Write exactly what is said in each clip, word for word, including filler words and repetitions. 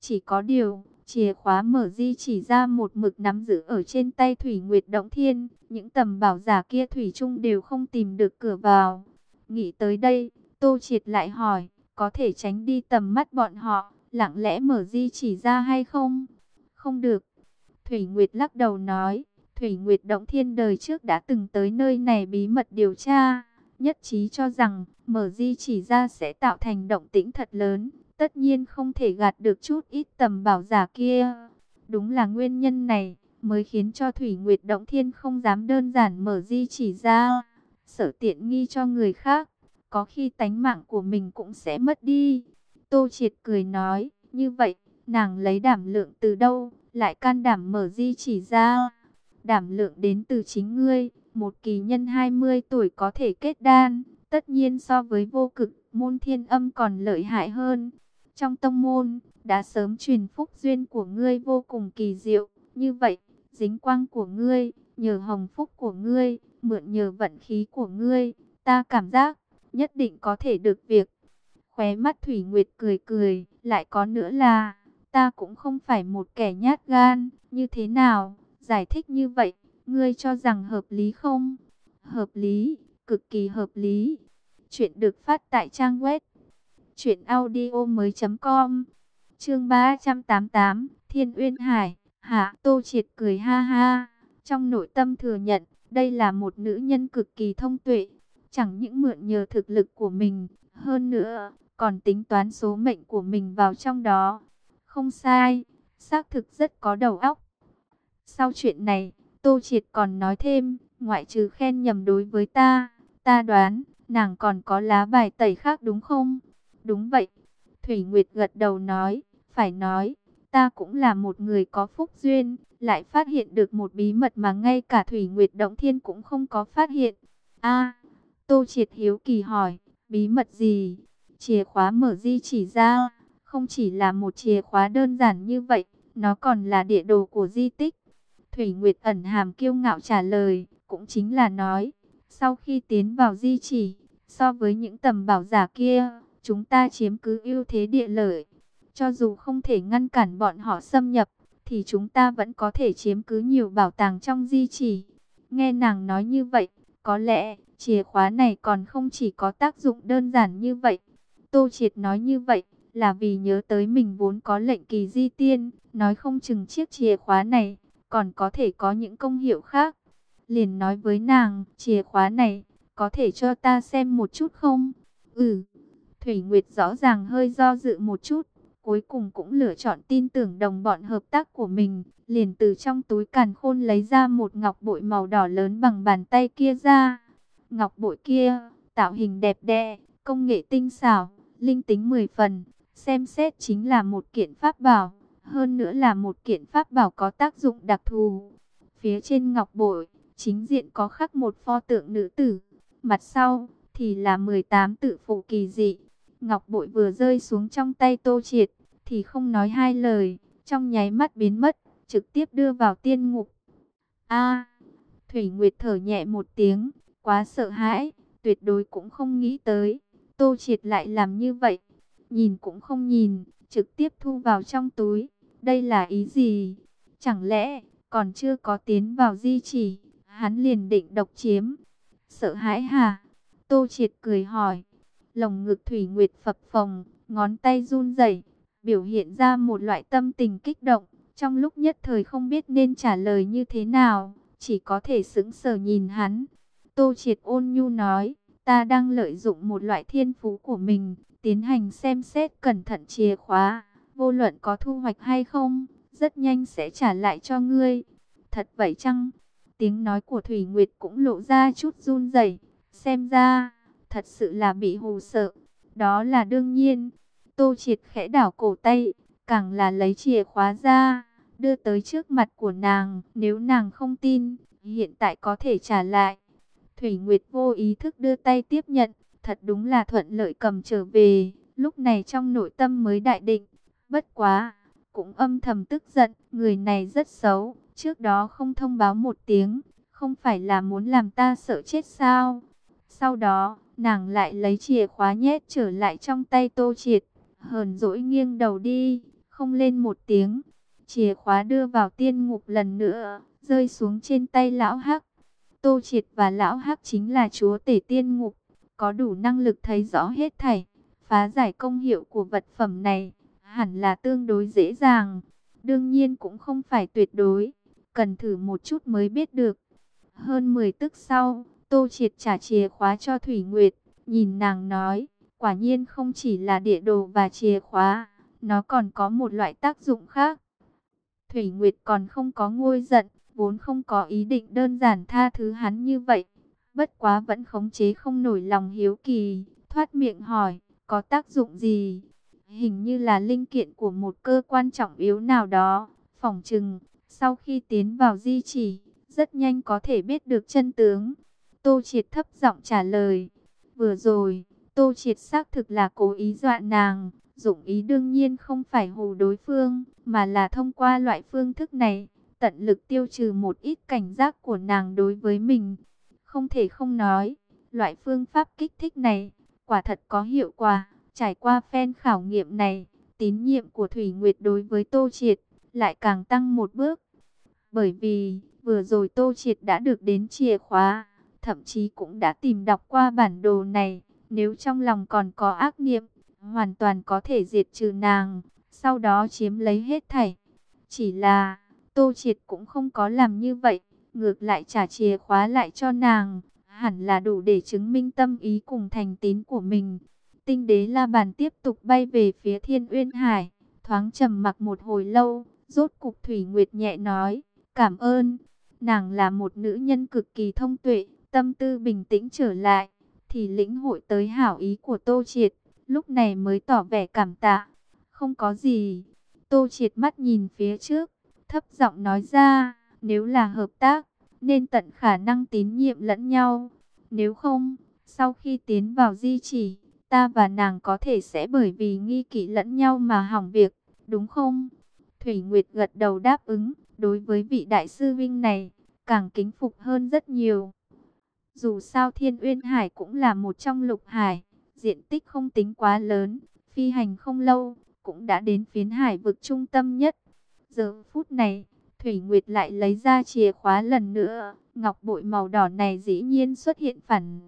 Chỉ có điều, chìa khóa mở di chỉ ra một mực nắm giữ ở trên tay Thủy Nguyệt Động Thiên. Những tầm bảo giả kia thủy chung đều không tìm được cửa vào. Nghĩ tới đây, Tô Triệt lại hỏi, có thể tránh đi tầm mắt bọn họ, lặng lẽ mở di chỉ ra hay không? Không được. Thủy Nguyệt lắc đầu nói, Thủy Nguyệt Động Thiên đời trước đã từng tới nơi này bí mật điều tra, nhất trí cho rằng mở di chỉ ra sẽ tạo thành động tĩnh thật lớn, tất nhiên không thể gạt được chút ít tầm bảo giả kia. Đúng là nguyên nhân này mới khiến cho Thủy Nguyệt Động Thiên không dám đơn giản mở di chỉ ra, sợ tiện nghi cho người khác, có khi tánh mạng của mình cũng sẽ mất đi. Tô Triệt cười nói, như vậy, nàng lấy đảm lượng từ đâu, lại can đảm mở di chỉ ra? Đảm lượng đến từ chính ngươi, một kỳ nhân hai mươi tuổi có thể kết đan, tất nhiên so với vô cực môn Thiên Âm còn lợi hại hơn. Trong tông môn, đã sớm truyền phúc duyên của ngươi vô cùng kỳ diệu, như vậy, dính quang của ngươi, nhờ hồng phúc của ngươi, mượn nhờ vận khí của ngươi, ta cảm giác, nhất định có thể được việc. Khóe mắt Thủy Nguyệt cười cười, lại có nữa là, ta cũng không phải một kẻ nhát gan, như thế nào, giải thích như vậy, ngươi cho rằng hợp lý không? Hợp lý, cực kỳ hợp lý. Chuyện được phát tại trang web truyện audio mới chấm com. Chương ba trăm tám mươi tám, Thiên Uyên Hải. Hạ, Tô Triệt cười ha ha, trong nội tâm thừa nhận, đây là một nữ nhân cực kỳ thông tuệ, chẳng những mượn nhờ thực lực của mình, hơn nữa còn tính toán số mệnh của mình vào trong đó. Không sai, xác thực rất có đầu óc. Sau chuyện này, Tô Triệt còn nói thêm, ngoại trừ khen nhầm đối với ta, ta đoán, nàng còn có lá bài tẩy khác đúng không? Đúng vậy. Thủy Nguyệt gật đầu nói, phải nói, ta cũng là một người có phúc duyên, lại phát hiện được một bí mật mà ngay cả Thủy Nguyệt Động Thiên cũng không có phát hiện. A, Tô Triệt hiếu kỳ hỏi, bí mật gì? Chìa khóa mở di chỉ ra, không chỉ là một chìa khóa đơn giản như vậy, nó còn là địa đồ của di tích. Thủy Nguyệt ẩn hàm kiêu ngạo trả lời, cũng chính là nói, sau khi tiến vào di chỉ, so với những tầm bảo giả kia, chúng ta chiếm cứ ưu thế địa lợi. Cho dù không thể ngăn cản bọn họ xâm nhập, thì chúng ta vẫn có thể chiếm cứ nhiều bảo tàng trong di chỉ. Nghe nàng nói như vậy, có lẽ chìa khóa này còn không chỉ có tác dụng đơn giản như vậy. Tô Triệt nói như vậy, là vì nhớ tới mình vốn có lệnh kỳ di tiên, nói không chừng chiếc chìa khóa này còn có thể có những công hiệu khác. Liền nói với nàng, chìa khóa này, có thể cho ta xem một chút không? Ừ. Thủy Nguyệt rõ ràng hơi do dự một chút, cuối cùng cũng lựa chọn tin tưởng đồng bọn hợp tác của mình, liền từ trong túi càn khôn lấy ra một ngọc bội màu đỏ lớn bằng bàn tay kia ra. Ngọc bội kia, tạo hình đẹp đẽ, công nghệ tinh xảo, linh tính mười phần, xem xét chính là một kiện pháp bảo, hơn nữa là một kiện pháp bảo có tác dụng đặc thù. Phía trên ngọc bội, chính diện có khắc một pho tượng nữ tử, mặt sau thì là mười tám tự phụ kỳ dị. Ngọc bội vừa rơi xuống trong tay Tô Triệt, thì không nói hai lời, trong nháy mắt biến mất, trực tiếp đưa vào tiên ngục. A, Thủy Nguyệt thở nhẹ một tiếng, quá sợ hãi, tuyệt đối cũng không nghĩ tới, Tô Triệt lại làm như vậy, nhìn cũng không nhìn, trực tiếp thu vào trong túi. Đây là ý gì? Chẳng lẽ còn chưa có tiến vào di chỉ, hắn liền định độc chiếm? Sợ hãi hả? Tô Triệt cười hỏi. Lồng ngực Thủy Nguyệt phập phồng, ngón tay run rẩy, biểu hiện ra một loại tâm tình kích động. Trong lúc nhất thời không biết nên trả lời như thế nào, chỉ có thể sững sờ nhìn hắn. Tô Triệt ôn nhu nói, ta đang lợi dụng một loại thiên phú của mình, tiến hành xem xét cẩn thận chìa khóa. Vô luận có thu hoạch hay không, rất nhanh sẽ trả lại cho ngươi. Thật vậy chăng? Tiếng nói của Thủy Nguyệt cũng lộ ra chút run rẩy, xem ra thật sự là bị hù sợ. Đó là đương nhiên. Tô Triệt khẽ đảo cổ tay, càng là lấy chìa khóa ra, đưa tới trước mặt của nàng. Nếu nàng không tin, hiện tại có thể trả lại. Thủy Nguyệt vô ý thức đưa tay tiếp nhận, thật đúng là thuận lợi cầm trở về. Lúc này trong nội tâm mới đại định, bất quá, cũng âm thầm tức giận, người này rất xấu, trước đó không thông báo một tiếng, không phải là muốn làm ta sợ chết sao? Sau đó, nàng lại lấy chìa khóa nhét trở lại trong tay Tô Triệt, hờn dỗi nghiêng đầu đi, không lên một tiếng. Chìa khóa đưa vào tiên ngục lần nữa, rơi xuống trên tay lão Hắc. Tô Triệt và lão Hắc chính là chúa tể tiên ngục, có đủ năng lực thấy rõ hết thảy. Phá giải công hiệu của vật phẩm này, hẳn là tương đối dễ dàng. Đương nhiên cũng không phải tuyệt đối, cần thử một chút mới biết được. Hơn mười tức sau, Tô Triệt trả chìa khóa cho Thủy Nguyệt, nhìn nàng nói, quả nhiên không chỉ là địa đồ và chìa khóa, nó còn có một loại tác dụng khác. Thủy Nguyệt còn không có nguôi giận, vốn không có ý định đơn giản tha thứ hắn như vậy. Bất quá vẫn khống chế không nổi lòng hiếu kỳ, thoát miệng hỏi, có tác dụng gì? Hình như là linh kiện của một cơ quan trọng yếu nào đó, phỏng chừng, sau khi tiến vào di chỉ, rất nhanh có thể biết được chân tướng. Tô Triệt thấp giọng trả lời, vừa rồi, Tô Triệt xác thực là cố ý dọa nàng, dụng ý đương nhiên không phải hù đối phương, mà là thông qua loại phương thức này, tận lực tiêu trừ một ít cảnh giác của nàng đối với mình. Không thể không nói, loại phương pháp kích thích này, quả thật có hiệu quả. Trải qua phen khảo nghiệm này, tín nhiệm của Thủy Nguyệt đối với Tô Triệt lại càng tăng một bước. Bởi vì, vừa rồi Tô Triệt đã được đến chìa khóa, thậm chí cũng đã tìm đọc qua bản đồ này. Nếu trong lòng còn có ác niệm, hoàn toàn có thể diệt trừ nàng, sau đó chiếm lấy hết thảy. Chỉ là, Tô Triệt cũng không có làm như vậy, ngược lại trả chìa khóa lại cho nàng, hẳn là đủ để chứng minh tâm ý cùng thành tín của mình. Tinh đế La Bàn tiếp tục bay về phía Thiên Uyên Hải, thoáng trầm mặc một hồi lâu, rốt cục Thủy Nguyệt nhẹ nói, cảm ơn. Nàng là một nữ nhân cực kỳ thông tuệ, tâm tư bình tĩnh trở lại, thì lĩnh hội tới hảo ý của Tô Triệt, lúc này mới tỏ vẻ cảm tạ. Không có gì. Tô Triệt mắt nhìn phía trước, thấp giọng nói ra, nếu là hợp tác, nên tận khả năng tín nhiệm lẫn nhau. Nếu không, sau khi tiến vào di chỉ, ta và nàng có thể sẽ bởi vì nghi kỵ lẫn nhau mà hỏng việc, đúng không? Thủy Nguyệt gật đầu đáp ứng, đối với vị đại sư vinh này, càng kính phục hơn rất nhiều. Dù sao Thiên Uyên Hải cũng là một trong lục hải, diện tích không tính quá lớn, phi hành không lâu, cũng đã đến phiến hải vực trung tâm nhất. Giờ phút này, Thủy Nguyệt lại lấy ra chìa khóa lần nữa, ngọc bội màu đỏ này dĩ nhiên xuất hiện phản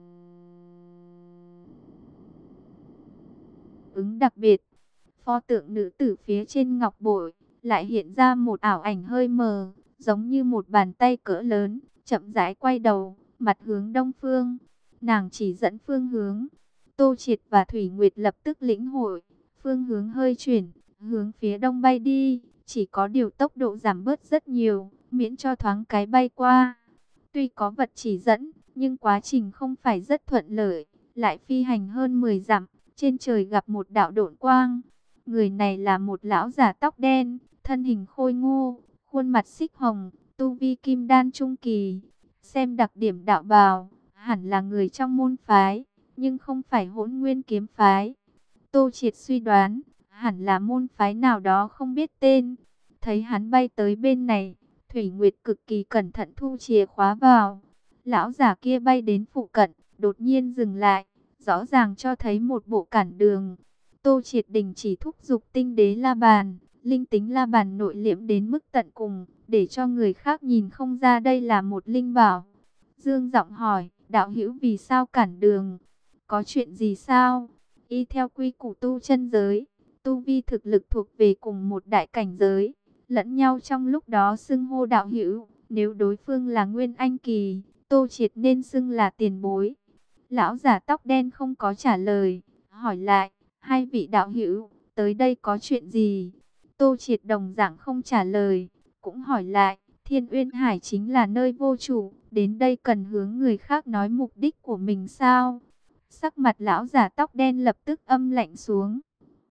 ứng đặc biệt. Pho tượng nữ tử phía trên ngọc bội lại hiện ra một ảo ảnh hơi mờ, giống như một bàn tay cỡ lớn, chậm rãi quay đầu, mặt hướng đông phương. Nàng chỉ dẫn phương hướng. Tô Triệt và Thủy Nguyệt lập tức lĩnh hội, phương hướng hơi chuyển, hướng phía đông bay đi, chỉ có điều tốc độ giảm bớt rất nhiều, miễn cho thoáng cái bay qua. Tuy có vật chỉ dẫn, nhưng quá trình không phải rất thuận lợi, lại phi hành hơn mười dặm, trên trời gặp một đạo độn quang. Người này là một lão già tóc đen, thân hình khôi ngô, khuôn mặt xích hồng, tu vi kim đan trung kỳ. Xem đặc điểm đạo bào, hẳn là người trong môn phái, nhưng không phải Hỗn Nguyên kiếm phái. Tô Triệt suy đoán, hẳn là môn phái nào đó không biết tên. Thấy hắn bay tới bên này, Thủy Nguyệt cực kỳ cẩn thận thu chìa khóa vào. Lão già kia bay đến phụ cận, đột nhiên dừng lại, rõ ràng cho thấy một bộ cản đường. Tô Triệt đình chỉ thúc giục tinh đế La Bàn, linh tính La Bàn nội liễm đến mức tận cùng, để cho người khác nhìn không ra đây là một linh bảo. Dương giọng hỏi, đạo hữu vì sao cản đường? Có chuyện gì sao? Y theo quy củ tu chân giới, tu vi thực lực thuộc về cùng một đại cảnh giới, lẫn nhau trong lúc đó xưng hô đạo hữu. Nếu đối phương là Nguyên Anh kỳ, Tô Triệt nên xưng là tiền bối. Lão giả tóc đen không có trả lời, hỏi lại, hai vị đạo hữu, tới đây có chuyện gì? Tô Triệt đồng dạng không trả lời, cũng hỏi lại, Thiên Uyên Hải chính là nơi vô chủ, đến đây cần hướng người khác nói mục đích của mình sao? Sắc mặt lão giả tóc đen lập tức âm lạnh xuống.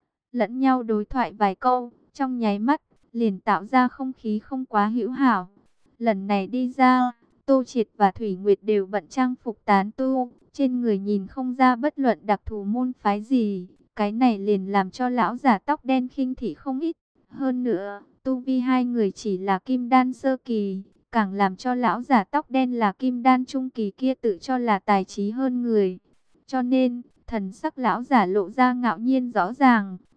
Lẫn nhau đối thoại vài câu, trong nháy mắt, liền tạo ra không khí không quá hữu hảo. Lần này đi ra, Tô Triệt và Thủy Nguyệt đều bận trang phục tán tu, trên người nhìn không ra bất luận đặc thù môn phái gì. Cái này liền làm cho lão giả tóc đen khinh thị không ít. Hơn nữa, tu vi hai người chỉ là kim đan sơ kỳ, càng làm cho lão giả tóc đen là kim đan trung kỳ kia tự cho là tài trí hơn người. Cho nên, thần sắc lão giả lộ ra ngạo nhiên rõ ràng,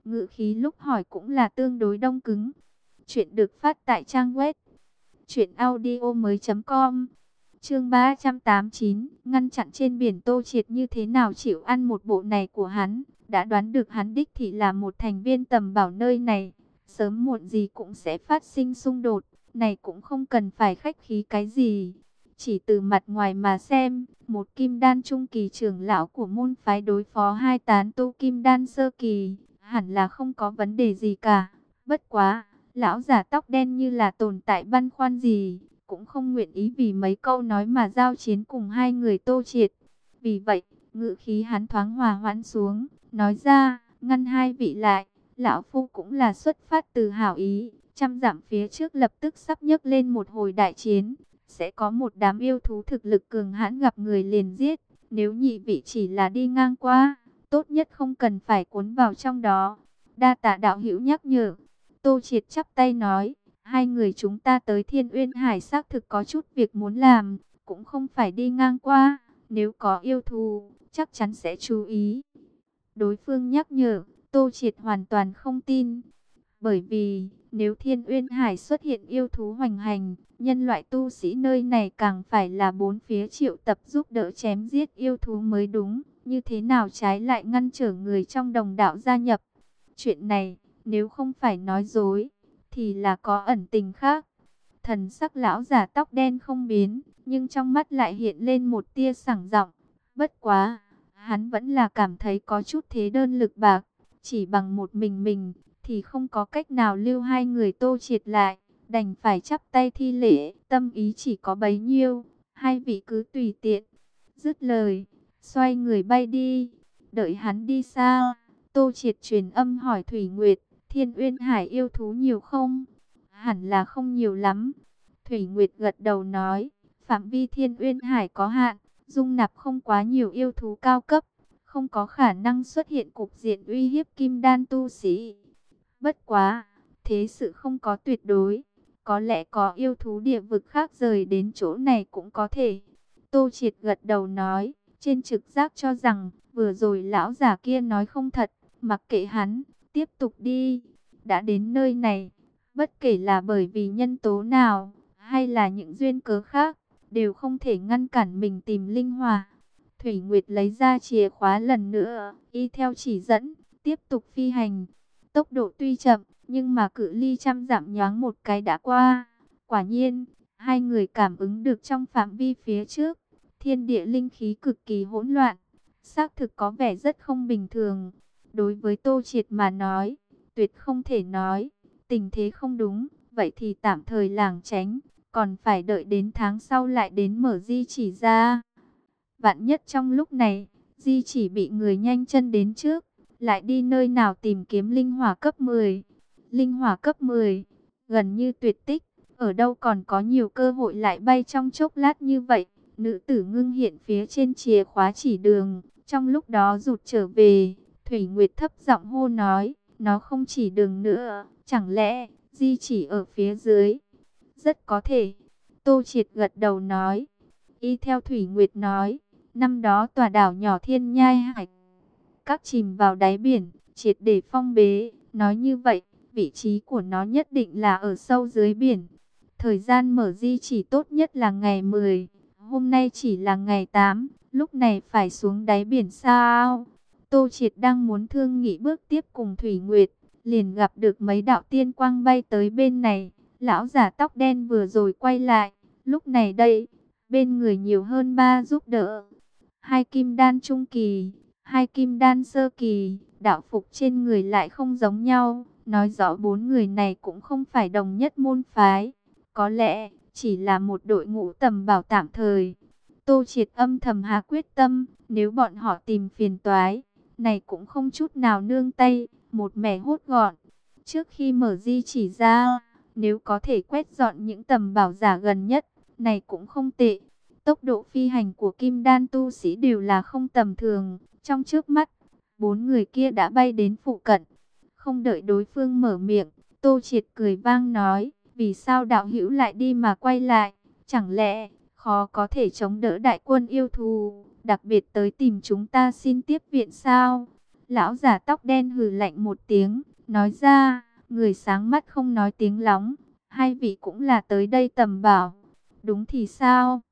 ngữ khí lúc hỏi cũng là tương đối đông cứng. Chuyện được phát tại trang web truyện audio mới chấm com. Chương ba trăm tám mươi chín, ngăn chặn trên biển. Tô Triệt như thế nào chịu ăn một bộ này của hắn, đã đoán được hắn đích thị là một thành viên tầm bảo nơi này, sớm muộn gì cũng sẽ phát sinh xung đột, này cũng không cần phải khách khí cái gì. Chỉ từ mặt ngoài mà xem, một kim đan trung kỳ trưởng lão của môn phái đối phó hai tán tu kim đan sơ kỳ, hẳn là không có vấn đề gì cả. Bất quá, lão già tóc đen như là tồn tại băn khoăn gì, cũng không nguyện ý vì mấy câu nói mà giao chiến cùng hai người Tô Triệt. Vì vậy, ngữ khí hắn thoáng hòa hoãn xuống, nói ra, ngăn hai vị lại, lão phu cũng là xuất phát từ hảo ý, trăm dặm phía trước lập tức sắp nhấc lên một hồi đại chiến, sẽ có một đám yêu thú thực lực cường hãn gặp người liền giết, nếu nhị vị chỉ là đi ngang qua, tốt nhất không cần phải cuốn vào trong đó. Đa tạ đạo hữu nhắc nhở. Tô Triệt chắp tay nói, hai người chúng ta tới Thiên Uyên Hải xác thực có chút việc muốn làm, cũng không phải đi ngang qua, nếu có yêu thú, chắc chắn sẽ chú ý. Đối phương nhắc nhở, Tô Triệt hoàn toàn không tin, bởi vì nếu Thiên Uyên Hải xuất hiện yêu thú hoành hành, nhân loại tu sĩ nơi này càng phải là bốn phía triệu tập giúp đỡ chém giết yêu thú mới đúng, như thế nào trái lại ngăn trở người trong đồng đạo gia nhập. Chuyện này, nếu không phải nói dối, thì là có ẩn tình khác. Thần sắc lão già tóc đen không biến, nhưng trong mắt lại hiện lên một tia sảng giọng. Bất quá, hắn vẫn là cảm thấy có chút thế đơn lực bạc, chỉ bằng một mình mình, thì không có cách nào lưu hai người Tô Triệt lại, đành phải chắp tay thi lễ, tâm ý chỉ có bấy nhiêu, hai vị cứ tùy tiện. Dứt lời, xoay người bay đi, đợi hắn đi xa, Tô Triệt truyền âm hỏi Thủy Nguyệt, Thiên Uyên Hải yêu thú nhiều không? Hẳn là không nhiều lắm. Thủy Nguyệt gật đầu nói, phạm vi Thiên Uyên Hải có hạn, dung nạp không quá nhiều yêu thú cao cấp, không có khả năng xuất hiện cục diện uy hiếp kim đan tu sĩ. Bất quá, thế sự không có tuyệt đối, có lẽ có yêu thú địa vực khác rời đến chỗ này cũng có thể. Tô Triệt gật đầu nói, trên trực giác cho rằng, vừa rồi lão già kia nói không thật, mặc kệ hắn, tiếp tục đi. Đã đến nơi này, bất kể là bởi vì nhân tố nào, hay là những duyên cớ khác, đều không thể ngăn cản mình tìm linh hỏa. Thủy Nguyệt lấy ra chìa khóa lần nữa, y theo chỉ dẫn, tiếp tục phi hành. Tốc độ tuy chậm, nhưng mà cự ly trăm dặm nhoáng một cái đã qua. Quả nhiên, hai người cảm ứng được trong phạm vi phía trước, thiên địa linh khí cực kỳ hỗn loạn, xác thực có vẻ rất không bình thường. Đối với Tô Triệt mà nói, tuyệt không thể nói, tình thế không đúng, vậy thì tạm thời lảng tránh, còn phải đợi đến tháng sau lại đến mở di chỉ ra. Vạn nhất trong lúc này, di chỉ bị người nhanh chân đến trước, lại đi nơi nào tìm kiếm linh hỏa cấp mười. Linh hỏa cấp mười, gần như tuyệt tích, ở đâu còn có nhiều cơ hội lại bay trong chốc lát như vậy. Nữ tử ngưng hiện phía trên chìa khóa chỉ đường, trong lúc đó rụt trở về. Thủy Nguyệt thấp giọng hô nói, nó không chỉ đường nữa, chẳng lẽ di chỉ ở phía dưới? Rất có thể. Tô Triệt gật đầu nói, y theo Thủy Nguyệt nói, năm đó tòa đảo nhỏ Thiên Nhai Hải các chìm vào đáy biển, triệt để phong bế. Nói như vậy, vị trí của nó nhất định là ở sâu dưới biển. Thời gian mở di chỉ tốt nhất là ngày mười, hôm nay chỉ là ngày tám, lúc này phải xuống đáy biển sao? Tô Triệt đang muốn thương nghị bước tiếp cùng Thủy Nguyệt, liền gặp được mấy đạo tiên quang bay tới bên này. Lão giả tóc đen vừa rồi quay lại, lúc này đây, bên người nhiều hơn ba giúp đỡ. Hai kim đan trung kỳ, hai kim đan sơ kỳ, đạo phục trên người lại không giống nhau, nói rõ bốn người này cũng không phải đồng nhất môn phái, có lẽ chỉ là một đội ngũ tầm bảo tạm thời. Tô Triệt âm thầm hạ quyết tâm, nếu bọn họ tìm phiền toái, này cũng không chút nào nương tay, một mẻ hốt gọn. Trước khi mở di chỉ ra, nếu có thể quét dọn những tầm bảo giả gần nhất, này cũng không tệ. Tốc độ phi hành của kim đan tu sĩ đều là không tầm thường. Trong trước mắt, bốn người kia đã bay đến phụ cận. Không đợi đối phương mở miệng, Tô Triệt cười vang nói, vì sao đạo hữu lại đi mà quay lại? Chẳng lẽ khó có thể chống đỡ đại quân yêu thù, đặc biệt tới tìm chúng ta xin tiếp viện sao? Lão già tóc đen hừ lạnh một tiếng, nói ra, người sáng mắt không nói tiếng lóng, hai vị cũng là tới đây tầm bảo. Đúng thì sao?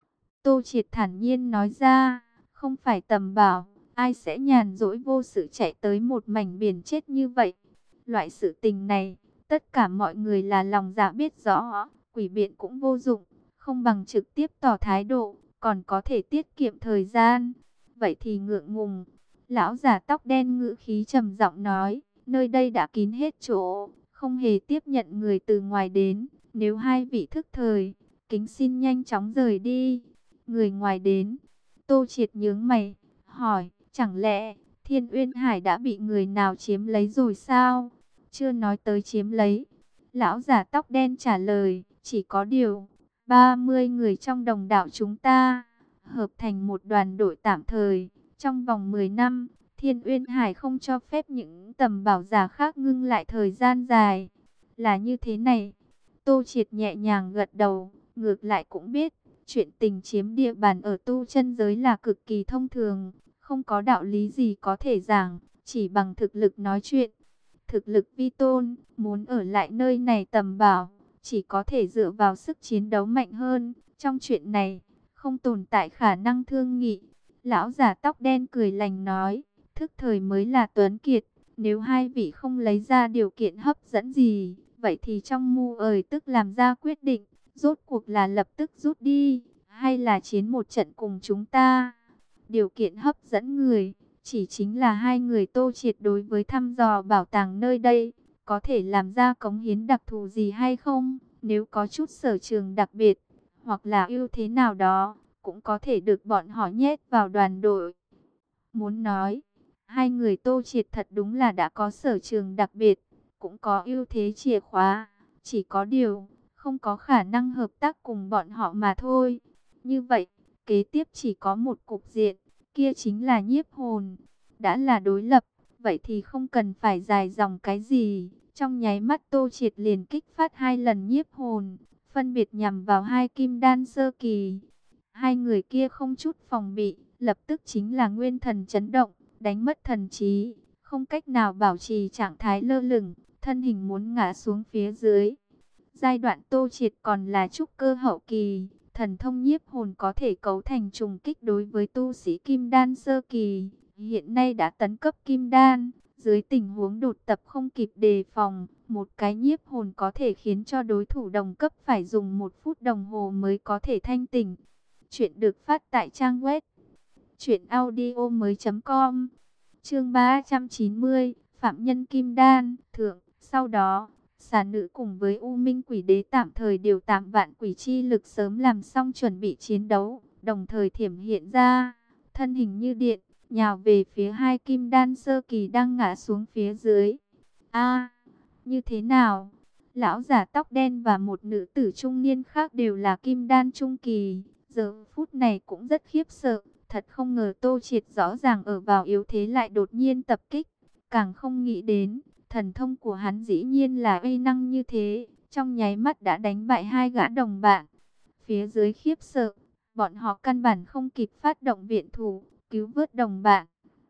Tô Triệt thản nhiên nói ra, không phải tầm bảo, ai sẽ nhàn rỗi vô sự chạy tới một mảnh biển chết như vậy. Loại sự tình này, tất cả mọi người là lòng dạ biết rõ, quỷ biện cũng vô dụng, không bằng trực tiếp tỏ thái độ, còn có thể tiết kiệm thời gian. Vậy thì ngượng ngùng. Lão già tóc đen ngữ khí trầm giọng nói, nơi đây đã kín hết chỗ, không hề tiếp nhận người từ ngoài đến. Nếu hai vị thức thời, kính xin nhanh chóng rời đi. Người ngoài đến. Tô Triệt nhướng mày, hỏi, chẳng lẽ Thiên Uyên Hải đã bị người nào chiếm lấy rồi sao? Chưa nói tới chiếm lấy. Lão già tóc đen trả lời, chỉ có điều, ba mươi người trong đồng đạo chúng ta, hợp thành một đoàn đội tạm thời. Trong vòng mười năm, Thiên Uyên Hải không cho phép những tầm bảo giả khác ngưng lại thời gian dài. Là như thế này. Tô Triệt nhẹ nhàng gật đầu, ngược lại cũng biết, chuyện tình chiếm địa bàn ở tu chân giới là cực kỳ thông thường, không có đạo lý gì có thể giảng, chỉ bằng thực lực nói chuyện. Thực lực vi tôn, muốn ở lại nơi này tầm bảo, chỉ có thể dựa vào sức chiến đấu mạnh hơn. Trong chuyện này, không tồn tại khả năng thương nghị. Lão già tóc đen cười lành nói, thức thời mới là tuấn kiệt. Nếu hai vị không lấy ra điều kiện hấp dẫn gì, vậy thì trong mu ời tức làm ra quyết định. Rốt cuộc là lập tức rút đi, hay là chiến một trận cùng chúng ta? Điều kiện hấp dẫn người, chỉ chính là hai người Tô Triệt đối với thăm dò bảo tàng nơi đây, có thể làm ra cống hiến đặc thù gì hay không? Nếu có chút sở trường đặc biệt, hoặc là ưu thế nào đó, cũng có thể được bọn họ nhét vào đoàn đội. Muốn nói, hai người Tô Triệt thật đúng là đã có sở trường đặc biệt, cũng có ưu thế chìa khóa, chỉ có điều không có khả năng hợp tác cùng bọn họ mà thôi. Như vậy, kế tiếp chỉ có một cục diện, kia chính là nhiếp hồn. Đã là đối lập, vậy thì không cần phải dài dòng cái gì. Trong nháy mắt Tô Triệt liền kích phát hai lần nhiếp hồn, phân biệt nhằm vào hai kim đan sơ kỳ. Hai người kia không chút phòng bị, lập tức chính là nguyên thần chấn động, đánh mất thần trí, không cách nào bảo trì trạng thái lơ lửng, thân hình muốn ngã xuống phía dưới. Giai đoạn Tô Triệt còn là trúc cơ hậu kỳ, thần thông nhiếp hồn có thể cấu thành trùng kích đối với tu sĩ kim đan sơ kỳ. Hiện nay đã tấn cấp kim đan, dưới tình huống đột tập không kịp đề phòng, một cái nhiếp hồn có thể khiến cho đối thủ đồng cấp phải dùng một phút đồng hồ mới có thể thanh tỉnh. Chuyện được phát tại trang web truyện audio mới chấm com. Chương ba trăm chín mươi, Phạm Nhân Kim Đan, Thượng. Sau đó, Xà Nữ cùng với U Minh Quỷ Đế tạm thời điều tạm vạn quỷ chi lực sớm làm xong chuẩn bị chiến đấu, đồng thời thiểm hiện ra, thân hình như điện, nhào về phía hai kim đan sơ kỳ đang ngã xuống phía dưới. A, như thế nào? Lão già tóc đen và một nữ tử trung niên khác đều là kim đan trung kỳ, giờ phút này cũng rất khiếp sợ, thật không ngờ Tô Triệt rõ ràng ở vào yếu thế lại đột nhiên tập kích, càng không nghĩ đến thần thông của hắn dĩ nhiên là uy năng như thế, trong nháy mắt đã đánh bại hai gã đồng bạn. Phía dưới khiếp sợ, bọn họ căn bản không kịp phát động viện thủ, cứu vớt đồng bạn.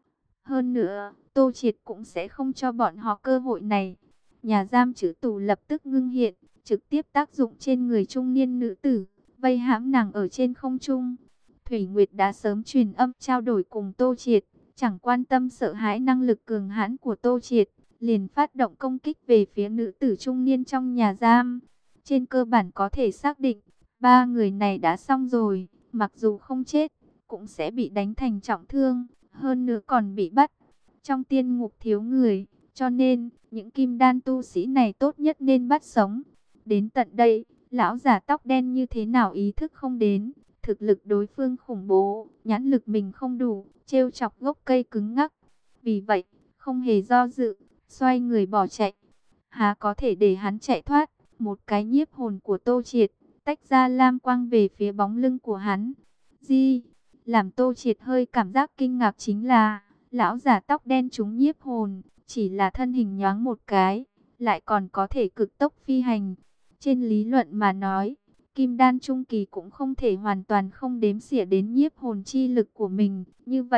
Hơn nữa, Tô Triệt cũng sẽ không cho bọn họ cơ hội này. Nhà giam trữ tù lập tức ngưng hiện, trực tiếp tác dụng trên người trung niên nữ tử, vây hãm nàng ở trên không trung. Thủy Nguyệt đã sớm truyền âm trao đổi cùng Tô Triệt, chẳng quan tâm sợ hãi năng lực cường hãn của Tô Triệt, liền phát động công kích về phía nữ tử trung niên trong nhà giam. Trên cơ bản có thể xác định, ba người này đã xong rồi, mặc dù không chết, cũng sẽ bị đánh thành trọng thương, hơn nữa còn bị bắt. Trong tiên ngục thiếu người, cho nên những kim đan tu sĩ này tốt nhất nên bắt sống. Đến tận đây, lão già tóc đen như thế nào ý thức không đến, thực lực đối phương khủng bố, nhãn lực mình không đủ, trêu chọc gốc cây cứng ngắc. Vì vậy, không hề do dự, xoay người bỏ chạy. Há có thể để hắn chạy thoát, một cái nhiếp hồn của Tô Triệt, tách ra lam quang về phía bóng lưng của hắn. Di, làm Tô Triệt hơi cảm giác kinh ngạc chính là, lão già tóc đen trúng nhiếp hồn, chỉ là thân hình nhoáng một cái, lại còn có thể cực tốc phi hành. Trên lý luận mà nói, kim đan trung kỳ cũng không thể hoàn toàn không đếm xỉa đến nhiếp hồn chi lực của mình. Như vậy,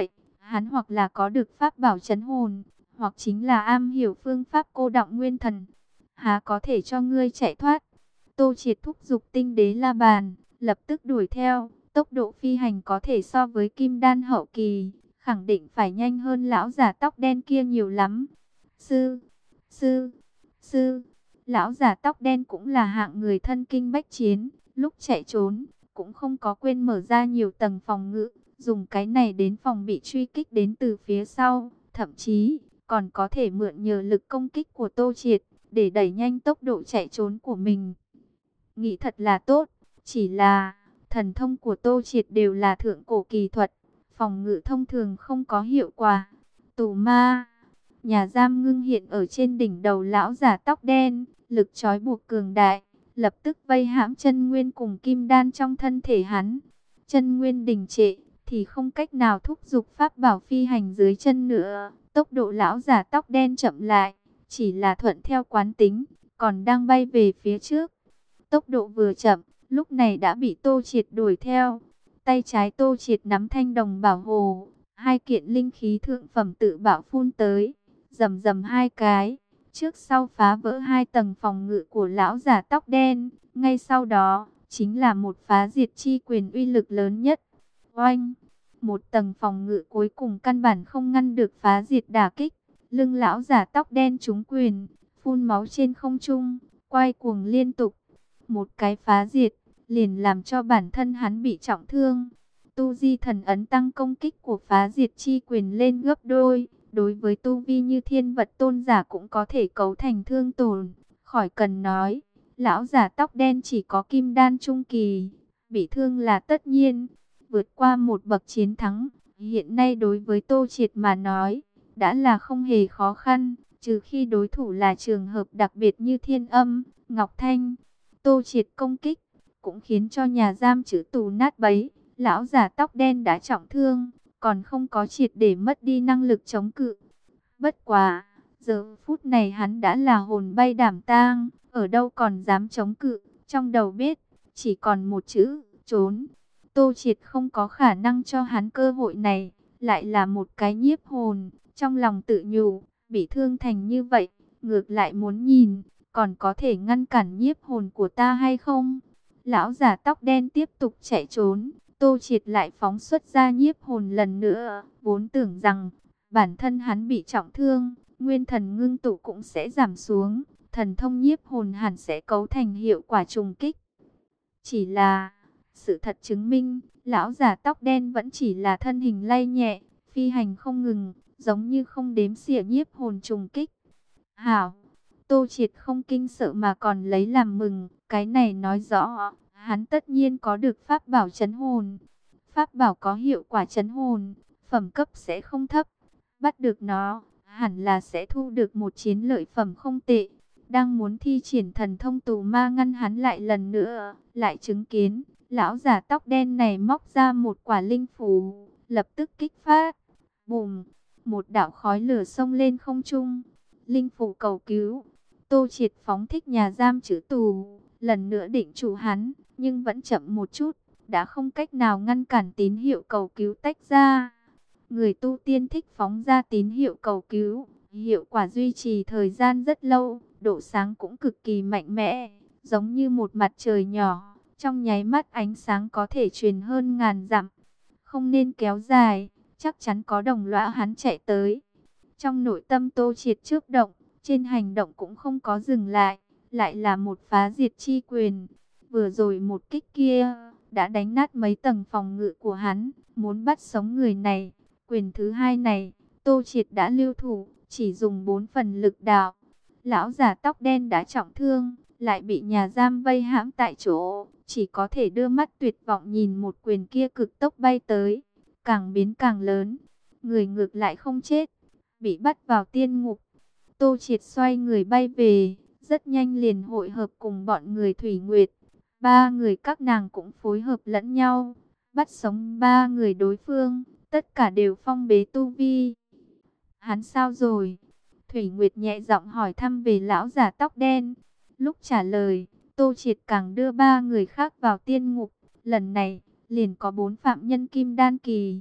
Hắn hoặc là có được pháp bảo trấn hồn, hoặc chính là am hiểu phương pháp cô đọng nguyên thần. Há có thể cho ngươi chạy thoát. Tô Triệt thúc giục tinh đế la bàn, lập tức đuổi theo. Tốc độ phi hành có thể so với kim đan hậu kỳ, khẳng định phải nhanh hơn lão già tóc đen kia nhiều lắm. Sư, sư, sư, lão già tóc đen cũng là hạng người thân kinh bách chiến, lúc chạy trốn, cũng không có quên mở ra nhiều tầng phòng ngự, dùng cái này đến phòng bị truy kích đến từ phía sau, thậm chí còn có thể mượn nhờ lực công kích của Tô Triệt, để đẩy nhanh tốc độ chạy trốn của mình. Nghĩ thật là tốt, chỉ là thần thông của Tô Triệt đều là thượng cổ kỳ thuật, phòng ngự thông thường không có hiệu quả. Tù ma, nhà giam ngưng hiện ở trên đỉnh đầu lão già tóc đen, lực trói buộc cường đại, lập tức vây hãm chân nguyên cùng kim đan trong thân thể hắn. Chân nguyên đình trệ, thì không cách nào thúc giục pháp bảo phi hành dưới chân nữa. Tốc độ lão già tóc đen chậm lại, chỉ là thuận theo quán tính, còn đang bay về phía trước. Tốc độ vừa chậm, lúc này đã bị Tô Triệt đuổi theo. Tay trái Tô Triệt nắm thanh đồng bảo hồ, hai kiện linh khí thượng phẩm tự bảo phun tới, rầm rầm hai cái, trước sau phá vỡ hai tầng phòng ngự của lão già tóc đen. Ngay sau đó, chính là một phá diệt chi quyền uy lực lớn nhất. Oanh! Một tầng phòng ngự cuối cùng căn bản không ngăn được phá diệt đả kích. Lưng lão già tóc đen trúng quyền, phun máu trên không trung, quay cuồng liên tục. Một cái phá diệt, liền làm cho bản thân hắn bị trọng thương. Tu di thần ấn tăng công kích của phá diệt chi quyền lên gấp đôi. Đối với tu vi như thiên vật tôn giả cũng có thể cấu thành thương tổn. Khỏi cần nói, lão già tóc đen chỉ có kim đan trung kỳ, bị thương là tất nhiên. Vượt qua một bậc chiến thắng, hiện nay đối với Tô Triệt mà nói, đã là không hề khó khăn, trừ khi đối thủ là trường hợp đặc biệt như Thiên Âm, Ngọc Thanh. Tô Triệt công kích, cũng khiến cho nhà giam trữ tù nát bấy. Lão già tóc đen đã trọng thương, còn không có triệt để mất đi năng lực chống cự. Bất quá, giờ phút này hắn đã là hồn bay đảm tang, ở đâu còn dám chống cự. Trong đầu biết, chỉ còn một chữ, trốn. Tô Triệt không có khả năng cho hắn cơ hội này, lại là một cái nhiếp hồn. Trong lòng tự nhủ, bị thương thành như vậy, ngược lại muốn nhìn, còn có thể ngăn cản nhiếp hồn của ta hay không? Lão già tóc đen tiếp tục chạy trốn, Tô Triệt lại phóng xuất ra nhiếp hồn lần nữa, vốn tưởng rằng bản thân hắn bị trọng thương, nguyên thần ngưng tụ cũng sẽ giảm xuống, thần thông nhiếp hồn hẳn sẽ cấu thành hiệu quả trùng kích. Chỉ là, sự thật chứng minh, lão già tóc đen vẫn chỉ là thân hình lay nhẹ, phi hành không ngừng, giống như không đếm xỉa nhiếp hồn trùng kích. Hảo! Tô Triệt không kinh sợ mà còn lấy làm mừng, cái này nói rõ, hắn tất nhiên có được pháp bảo trấn hồn. Pháp bảo có hiệu quả trấn hồn, phẩm cấp sẽ không thấp. Bắt được nó, hẳn là sẽ thu được một chiến lợi phẩm không tệ. Đang muốn thi triển thần thông tù ma ngăn hắn lại lần nữa, lại chứng kiến, lão già tóc đen này móc ra một quả linh phù, lập tức kích phát. Bùm! Một đạo khói lửa xông lên không trung. Linh phù cầu cứu. Tô Triệt phóng thích nhà giam trữ tù, lần nữa định chủ hắn, nhưng vẫn chậm một chút, đã không cách nào ngăn cản tín hiệu cầu cứu tách ra. Người tu tiên thích phóng ra tín hiệu cầu cứu, hiệu quả duy trì thời gian rất lâu, độ sáng cũng cực kỳ mạnh mẽ, giống như một mặt trời nhỏ, trong nháy mắt ánh sáng có thể truyền hơn ngàn dặm. Không nên kéo dài, chắc chắn có đồng lõa hắn chạy tới. Trong nội tâm Tô Triệt trước động, trên hành động cũng không có dừng lại, lại là một phá diệt chi quyền. Vừa rồi một kích kia, đã đánh nát mấy tầng phòng ngự của hắn, muốn bắt sống người này. Quyền thứ hai này, Tô Triệt đã lưu thủ, chỉ dùng bốn phần lực đạo. Lão già tóc đen đã trọng thương, lại bị nhà giam vây hãm tại chỗ, chỉ có thể đưa mắt tuyệt vọng nhìn một quyền kia cực tốc bay tới, càng biến càng lớn. Người ngược lại không chết, bị bắt vào tiên ngục. Tô Triệt xoay người bay về, rất nhanh liền hội hợp cùng bọn người Thủy Nguyệt. Ba người các nàng cũng phối hợp lẫn nhau, bắt sống ba người đối phương, tất cả đều phong bế tu vi. Hắn sao rồi? Thủy Nguyệt nhẹ giọng hỏi thăm về lão già tóc đen. Lúc trả lời, Tô Triệt càng đưa ba người khác vào tiên ngục. Lần này, liền có bốn phạm nhân kim đan kỳ.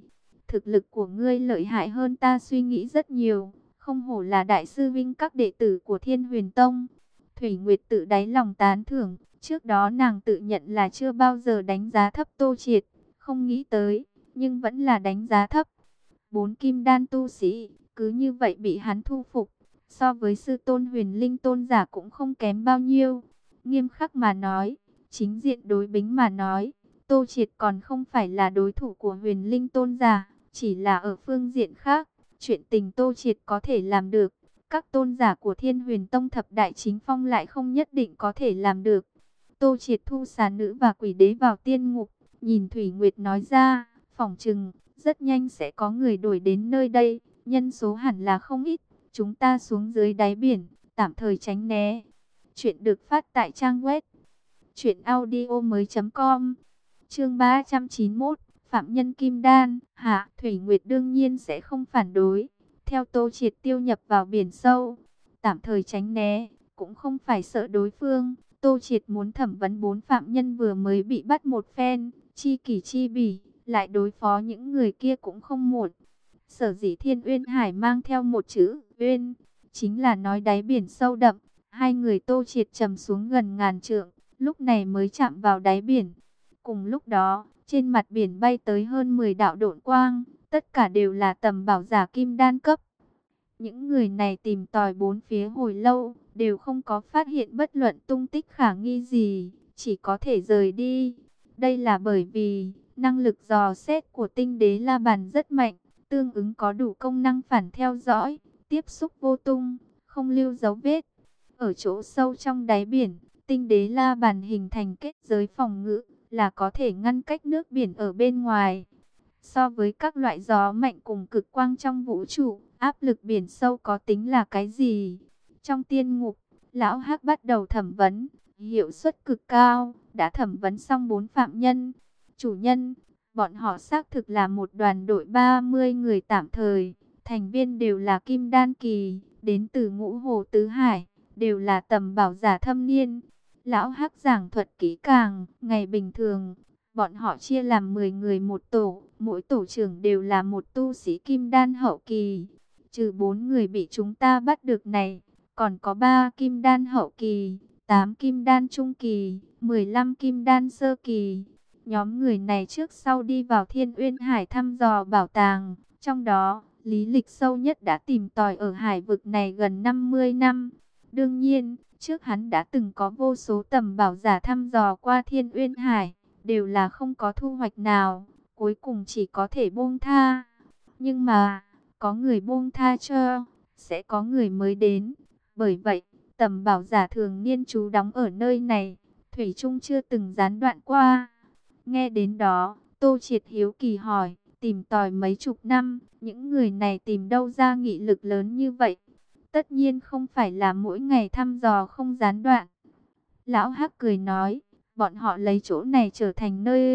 thực lực của ngươi lợi hại hơn ta suy nghĩ rất nhiều, không hổ là đại sư vinh các đệ tử của Thiên Huyền Tông. Thủy Nguyệt tự đáy lòng tán thưởng, trước đó nàng tự nhận là chưa bao giờ đánh giá thấp Tô Triệt, không nghĩ tới, nhưng vẫn là đánh giá thấp. Bốn kim đan tu sĩ, cứ như vậy bị hắn thu phục, so với sư tôn Huyền Linh tôn giả cũng không kém bao nhiêu. Nghiêm khắc mà nói, chính diện đối bính mà nói, Tô Triệt còn không phải là đối thủ của Huyền Linh tôn giả, chỉ là ở phương diện khác, chuyện tình Tô Triệt có thể làm được, các tôn giả của Thiên Huyền Tông thập đại chính phong lại không nhất định có thể làm được. Tô Triệt thu xà nữ và quỷ đế vào tiên ngục, nhìn Thủy Nguyệt nói ra, phỏng chừng rất nhanh sẽ có người đuổi đến nơi đây, nhân số hẳn là không ít, chúng ta xuống dưới đáy biển, tạm thời tránh né. Chuyện được phát tại trang web truyện audio mới.com. Chương ba trăm chín mươi mốt, Phạm Nhân Kim Đan. Hạ Thủy Nguyệt đương nhiên sẽ không phản đối, theo Tô Triệt tiêu nhập vào biển sâu, tạm thời tránh né, cũng không phải sợ đối phương. Tô Triệt muốn thẩm vấn bốn phạm nhân vừa mới bị bắt một phen, chi kỷ chi bỉ, lại đối phó những người kia cũng không muộn. Sở dĩ Thiên Uyên Hải mang theo một chữ Uyên, chính là nói đáy biển sâu đậm. Hai người Tô Triệt trầm xuống gần ngàn trượng, lúc này mới chạm vào đáy biển. Cùng lúc đó, trên mặt biển bay tới hơn mười đạo độn quang, tất cả đều là tầm bảo giả kim đan cấp. Những người này tìm tòi bốn phía hồi lâu, đều không có phát hiện bất luận tung tích khả nghi gì, chỉ có thể rời đi. Đây là bởi vì năng lực dò xét của tinh đế La Bàn rất mạnh, tương ứng có đủ công năng phản theo dõi, tiếp xúc vô tung, không lưu dấu vết. Ở chỗ sâu trong đáy biển, tinh đế La Bàn hình thành kết giới phòng ngự, là có thể ngăn cách nước biển ở bên ngoài. So với các loại gió mạnh cùng cực quang trong vũ trụ, áp lực biển sâu có tính là cái gì? Trong tiên ngục, Lão Hắc bắt đầu thẩm vấn, hiệu suất cực cao, đã thẩm vấn xong bốn phạm nhân. Chủ nhân, bọn họ xác thực là một đoàn đội ba mươi người tạm thời, thành viên đều là Kim Đan Kỳ, đến từ Ngũ Hồ Tứ Hải, đều là tầm bảo giả thâm niên. Lão Hắc giảng thuật kỹ càng, ngày bình thường, bọn họ chia làm mười người một tổ, mỗi tổ trưởng đều là một tu sĩ Kim Đan hậu kỳ. Trừ bốn người bị chúng ta bắt được này, còn có ba Kim Đan hậu kỳ, tám Kim Đan trung kỳ, mười lăm Kim Đan sơ kỳ. Nhóm người này trước sau đi vào Thiên Uyên Hải thăm dò bảo tàng, trong đó, lý lịch sâu nhất đã tìm tòi ở hải vực này gần năm mươi năm. Đương nhiên, trước hắn đã từng có vô số tầm bảo giả thăm dò qua Thiên Uyên Hải, đều là không có thu hoạch nào, cuối cùng chỉ có thể buông tha. Nhưng mà, có người buông tha cho, sẽ có người mới đến. Bởi vậy, tầm bảo giả thường niên trú đóng ở nơi này, thủy chung chưa từng gián đoạn qua. Nghe đến đó, Tô Triệt hiếu kỳ hỏi, tìm tòi mấy chục năm, những người này tìm đâu ra nghị lực lớn như vậy? Tất nhiên không phải là mỗi ngày thăm dò không gián đoạn. Lão Hắc cười nói, bọn họ lấy chỗ này trở thành nơi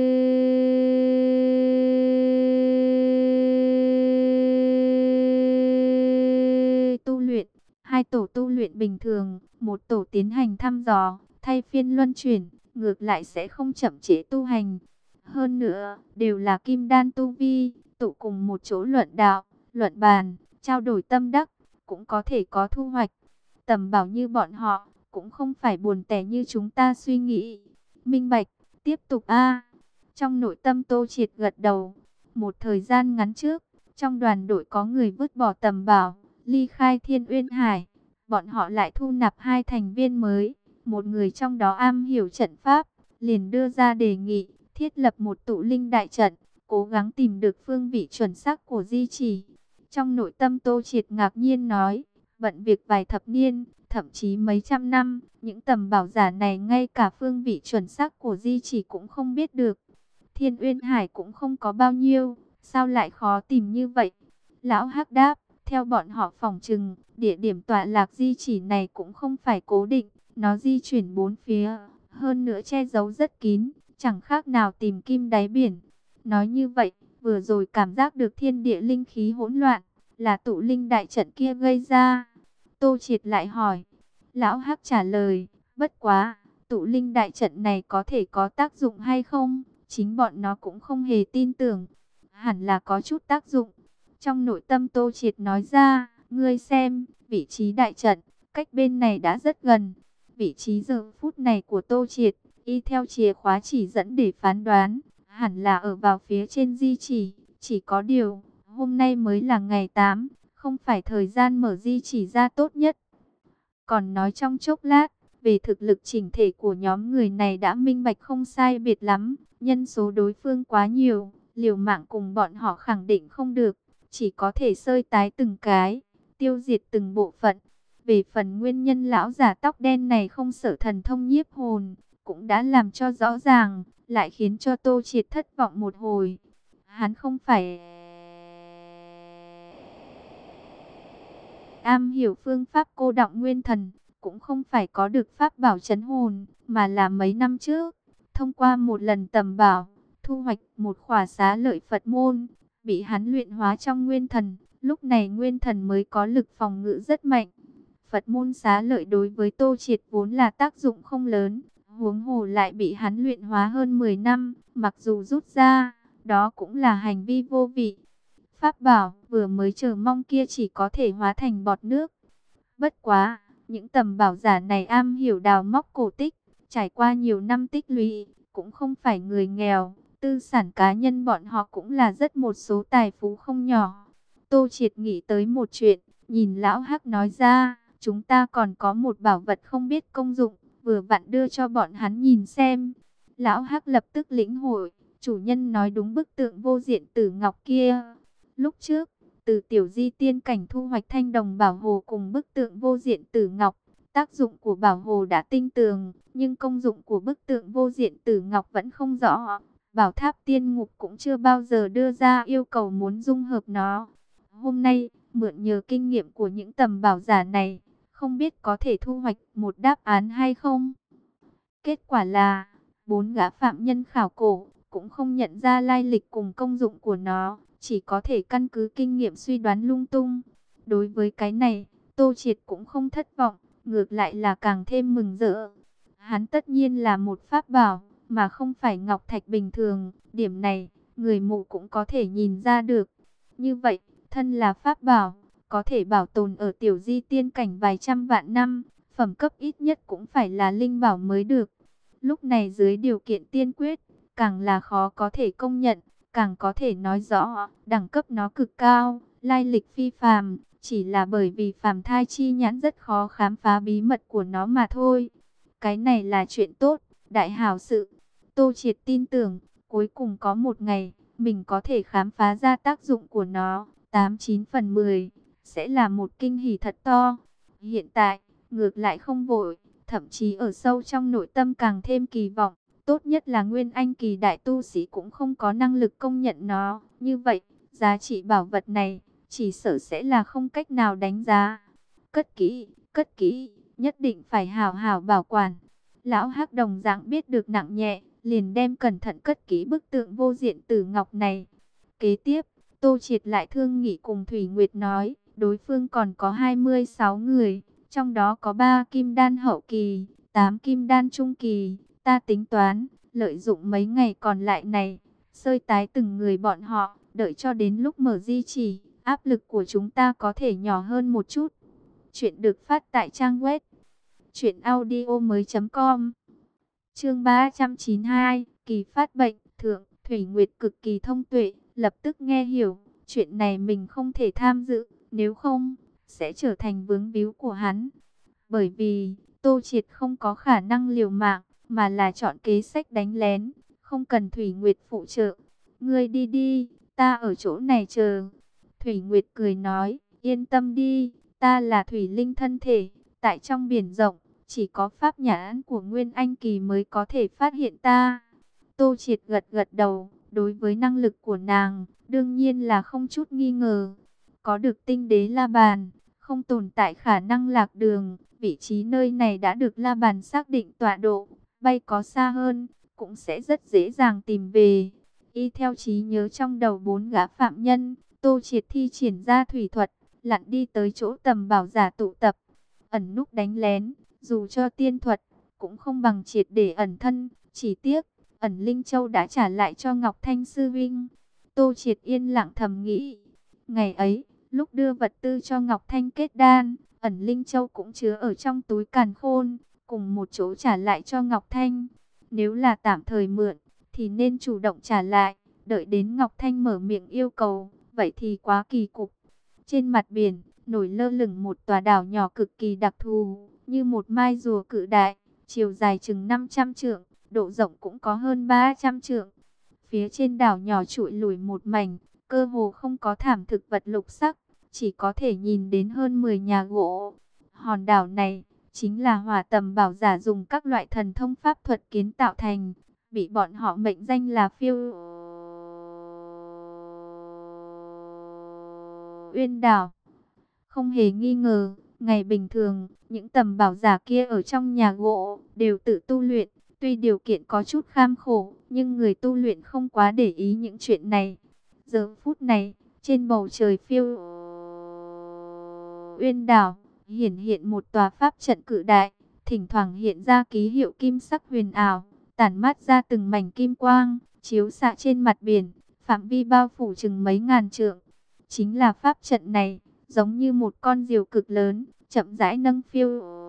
tu luyện. Hai tổ tu luyện bình thường, một tổ tiến hành thăm dò, thay phiên luân chuyển, ngược lại sẽ không chậm trễ tu hành. Hơn nữa, đều là kim đan tu vi, tụ cùng một chỗ luận đạo, luận bàn, trao đổi tâm đắc, cũng có thể có thu hoạch. Tầm bảo như bọn họ, cũng không phải buồn tẻ như chúng ta suy nghĩ. Minh bạch, tiếp tục a. Trong nội tâm Tô Triệt gật đầu. Một thời gian ngắn trước, trong đoàn đội có người vứt bỏ tầm bảo, ly khai Thiên Uyên Hải. Bọn họ lại thu nạp hai thành viên mới. Một người trong đó am hiểu trận pháp, liền đưa ra đề nghị thiết lập một tụ linh đại trận, cố gắng tìm được phương vị chuẩn xác của di chỉ. Trong nội tâm Tô Triệt ngạc nhiên nói, bận việc vài thập niên, thậm chí mấy trăm năm, những tầm bảo giả này ngay cả phương vị chuẩn xác của di chỉ cũng không biết được. Thiên Uyên Hải cũng không có bao nhiêu, sao lại khó tìm như vậy? Lão Hắc đáp, theo bọn họ phỏng chừng, địa điểm tọa lạc di chỉ này cũng không phải cố định, nó di chuyển bốn phía, hơn nữa che giấu rất kín, chẳng khác nào tìm kim đáy biển. Nói như vậy, vừa rồi cảm giác được thiên địa linh khí hỗn loạn, là tụ linh đại trận kia gây ra. Tô Triệt lại hỏi. Lão Hắc trả lời, bất quá, tụ linh đại trận này có thể có tác dụng hay không, chính bọn nó cũng không hề tin tưởng. hẳn là có chút tác dụng. Trong nội tâm Tô Triệt nói ra, ngươi xem, vị trí đại trận, cách bên này đã rất gần. Vị trí giờ phút này của Tô Triệt, y theo chìa khóa chỉ dẫn để phán đoán, hẳn là ở vào phía trên di chỉ. Chỉ có điều, hôm nay mới là ngày tám, không phải thời gian mở di chỉ ra tốt nhất. Còn nói trong chốc lát, về thực lực chỉnh thể của nhóm người này đã minh bạch không sai biệt lắm. Nhân số đối phương quá nhiều, liều mạng cùng bọn họ khẳng định không được. Chỉ có thể sơi tái từng cái, tiêu diệt từng bộ phận. Về phần nguyên nhân lão già tóc đen này không sợ thần thông nhiếp hồn, cũng đã làm cho rõ ràng, lại khiến cho Tô Triệt thất vọng một hồi. Hắn không phải am hiểu phương pháp cô đọng nguyên thần, cũng không phải có được pháp bảo trấn hồn, mà là mấy năm trước, thông qua một lần tầm bảo, thu hoạch một khỏa xá lợi Phật môn, bị hắn luyện hóa trong nguyên thần, lúc này nguyên thần mới có lực phòng ngự rất mạnh. Phật môn xá lợi đối với Tô Triệt vốn là tác dụng không lớn, huống hồ lại bị hắn luyện hóa hơn mười năm, mặc dù rút ra, đó cũng là hành vi vô vị. Pháp bảo vừa mới chờ mong kia chỉ có thể hóa thành bọt nước. Bất quá, những tầm bảo giả này am hiểu đào móc cổ tích, trải qua nhiều năm tích lũy, cũng không phải người nghèo, tư sản cá nhân bọn họ cũng là rất một số tài phú không nhỏ. Tô Triệt nghĩ tới một chuyện, nhìn lão Hắc nói ra, chúng ta còn có một bảo vật không biết công dụng, vừa vặn đưa cho bọn hắn nhìn xem. Lão Hắc lập tức lĩnh hội, chủ nhân nói đúng, bức tượng vô diện tử ngọc kia. Lúc trước, từ tiểu di tiên cảnh thu hoạch thanh đồng bảo hồ cùng bức tượng vô diện tử ngọc, tác dụng của bảo hồ đã tinh tường, nhưng công dụng của bức tượng vô diện tử ngọc vẫn không rõ. Bảo tháp tiên ngục cũng chưa bao giờ đưa ra yêu cầu muốn dung hợp nó. Hôm nay, mượn nhờ kinh nghiệm của những tầm bảo giả này, không biết có thể thu hoạch một đáp án hay không. Kết quả là, bốn gã phạm nhân khảo cổ, cũng không nhận ra lai lịch cùng công dụng của nó, chỉ có thể căn cứ kinh nghiệm suy đoán lung tung. Đối với cái này, Tô Triệt cũng không thất vọng, ngược lại là càng thêm mừng rỡ. Hắn tất nhiên là một pháp bảo, mà không phải ngọc thạch bình thường, điểm này, người mù cũng có thể nhìn ra được. Như vậy, thân là pháp bảo, có thể bảo tồn ở tiểu di tiên cảnh vài trăm vạn năm, phẩm cấp ít nhất cũng phải là linh bảo mới được. Lúc này dưới điều kiện tiên quyết, càng là khó có thể công nhận, càng có thể nói rõ, đẳng cấp nó cực cao, lai lịch phi phàm, chỉ là bởi vì phàm thai chi nhãn rất khó khám phá bí mật của nó mà thôi. Cái này là chuyện tốt, đại hảo sự. Tô Triệt tin tưởng, cuối cùng có một ngày, mình có thể khám phá ra tác dụng của nó, tám chín phần mười, sẽ là một kinh hỉ thật to. Hiện tại, ngược lại không vội, thậm chí ở sâu trong nội tâm càng thêm kỳ vọng. Tốt nhất là Nguyên Anh kỳ đại tu sĩ cũng không có năng lực công nhận nó. Như vậy, giá trị bảo vật này, chỉ sợ sẽ là không cách nào đánh giá. Cất kỹ, cất kỹ, nhất định phải hào hào bảo quản. Lão Hắc đồng dạng biết được nặng nhẹ, liền đem cẩn thận cất kỹ bức tượng vô diện tử ngọc này. Kế tiếp, Tô Triệt lại thương nghị cùng Thủy Nguyệt nói, đối phương còn có hai mươi sáu người, trong đó có ba kim đan hậu kỳ, tám kim đan trung kỳ. Ta tính toán, lợi dụng mấy ngày còn lại này, sơi tái từng người bọn họ, đợi cho đến lúc mở di chỉ, áp lực của chúng ta có thể nhỏ hơn một chút. Chuyện được phát tại trang web truyện audio mới chấm com. Chương ba trăm chín mươi hai, kỳ phát bệnh. Thượng Thủy Nguyệt cực kỳ thông tuệ, lập tức nghe hiểu, chuyện này mình không thể tham dự, nếu không sẽ trở thành vướng víu của hắn. Bởi vì Tô Triệt không có khả năng liều mạng, mà là chọn kế sách đánh lén, không cần Thủy Nguyệt phụ trợ. Ngươi đi đi, ta ở chỗ này chờ. Thủy Nguyệt cười nói, yên tâm đi, ta là thủy linh thân thể, tại trong biển rộng, chỉ có pháp nhãn của Nguyên Anh kỳ mới có thể phát hiện ta. Tô Triệt gật gật đầu, đối với năng lực của nàng, đương nhiên là không chút nghi ngờ. Có được tinh đế la bàn, không tồn tại khả năng lạc đường, vị trí nơi này đã được la bàn xác định tọa độ. Bay có xa hơn, cũng sẽ rất dễ dàng tìm về. Y theo trí nhớ trong đầu bốn gã phạm nhân, Tô Triệt thi triển ra thủy thuật, lặn đi tới chỗ tầm bảo giả tụ tập. Ẩn núp đánh lén, dù cho tiên thuật, cũng không bằng triệt để ẩn thân. Chỉ tiếc, ẩn Linh Châu đã trả lại cho Ngọc Thanh Sư Vinh. Tô Triệt yên lặng thầm nghĩ. Ngày ấy, lúc đưa vật tư cho Ngọc Thanh kết đan, ẩn linh châu cũng chứa ở trong túi càn khôn, cùng một chỗ trả lại cho Ngọc Thanh. Nếu là tạm thời mượn, thì nên chủ động trả lại, đợi đến Ngọc Thanh mở miệng yêu cầu, vậy thì quá kỳ cục. Trên mặt biển, nổi lơ lửng một tòa đảo nhỏ cực kỳ đặc thù, như một mai rùa cự đại, chiều dài chừng năm trăm trượng, độ rộng cũng có hơn ba trăm trượng. Phía trên đảo nhỏ trụi lủi một mảnh, cơ hồ không có thảm thực vật lục sắc, chỉ có thể nhìn đến hơn mười nhà gỗ. Hòn đảo này chính là Hỏa Tầm Bảo Giả dùng các loại thần thông pháp thuật kiến tạo thành, bị bọn họ mệnh danh là Phiêu Uyên Đảo. Không hề nghi ngờ, ngày bình thường, những tầm bảo giả kia ở trong nhà gỗ đều tự tu luyện, tuy điều kiện có chút kham khổ, nhưng người tu luyện không quá để ý những chuyện này. Giờ phút này, trên bầu trời Phiêu Uyên Đảo hiển hiện một tòa pháp trận cự đại, thỉnh thoảng hiện ra ký hiệu kim sắc huyền ảo, tản mát ra từng mảnh kim quang, chiếu xạ trên mặt biển, phạm vi bao phủ chừng mấy ngàn trượng. Chính là pháp trận này, giống như một con diều cực lớn, chậm rãi nâng Phiêu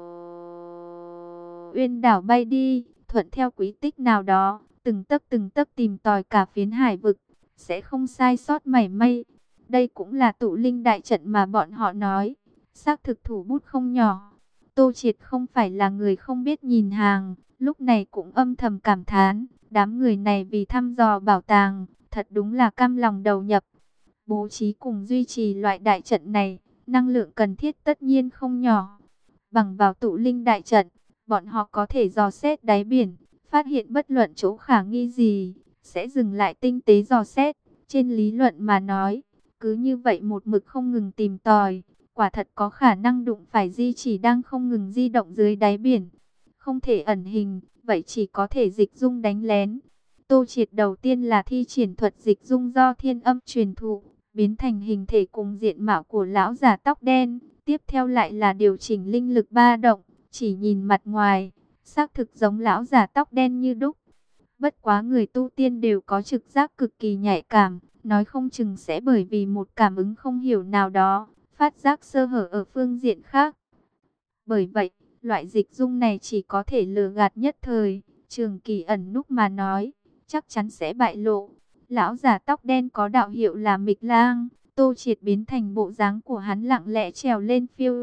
Uyên Đảo bay đi, thuận theo quý tích nào đó, từng tấc từng tấc tìm tòi cả phiến hải vực, sẽ không sai sót mảy may. Đây cũng là tụ linh đại trận mà bọn họ nói, xác thực thủ bút không nhỏ. Tô Triệt không phải là người không biết nhìn hàng, lúc này cũng âm thầm cảm thán, đám người này vì thăm dò bảo tàng, thật đúng là cam lòng đầu nhập. Bố trí cùng duy trì loại đại trận này, năng lượng cần thiết tất nhiên không nhỏ. Bằng vào tụ linh đại trận, bọn họ có thể dò xét đáy biển, phát hiện bất luận chỗ khả nghi gì, sẽ dừng lại tinh tế dò xét. Trên lý luận mà nói, cứ như vậy một mực không ngừng tìm tòi, quả thật có khả năng đụng phải di chỉ đang không ngừng di động dưới đáy biển. Không thể ẩn hình, vậy chỉ có thể dịch dung đánh lén. Tô Triệt đầu tiên là thi triển thuật dịch dung do thiên âm truyền thụ, biến thành hình thể cùng diện mạo của lão già tóc đen. Tiếp theo lại là điều chỉnh linh lực ba động, chỉ nhìn mặt ngoài, xác thực giống lão già tóc đen như đúc. Bất quá người tu tiên đều có trực giác cực kỳ nhạy cảm, nói không chừng sẽ bởi vì một cảm ứng không hiểu nào đó, phát giác sơ hở ở phương diện khác. Bởi vậy, loại dịch dung này chỉ có thể lừa gạt nhất thời, trường kỳ ẩn núp mà nói, chắc chắn sẽ bại lộ. Lão già tóc đen có đạo hiệu là Mịch Lang, Tô Triệt biến thành bộ dáng của hắn lặng lẽ trèo lên Phiêu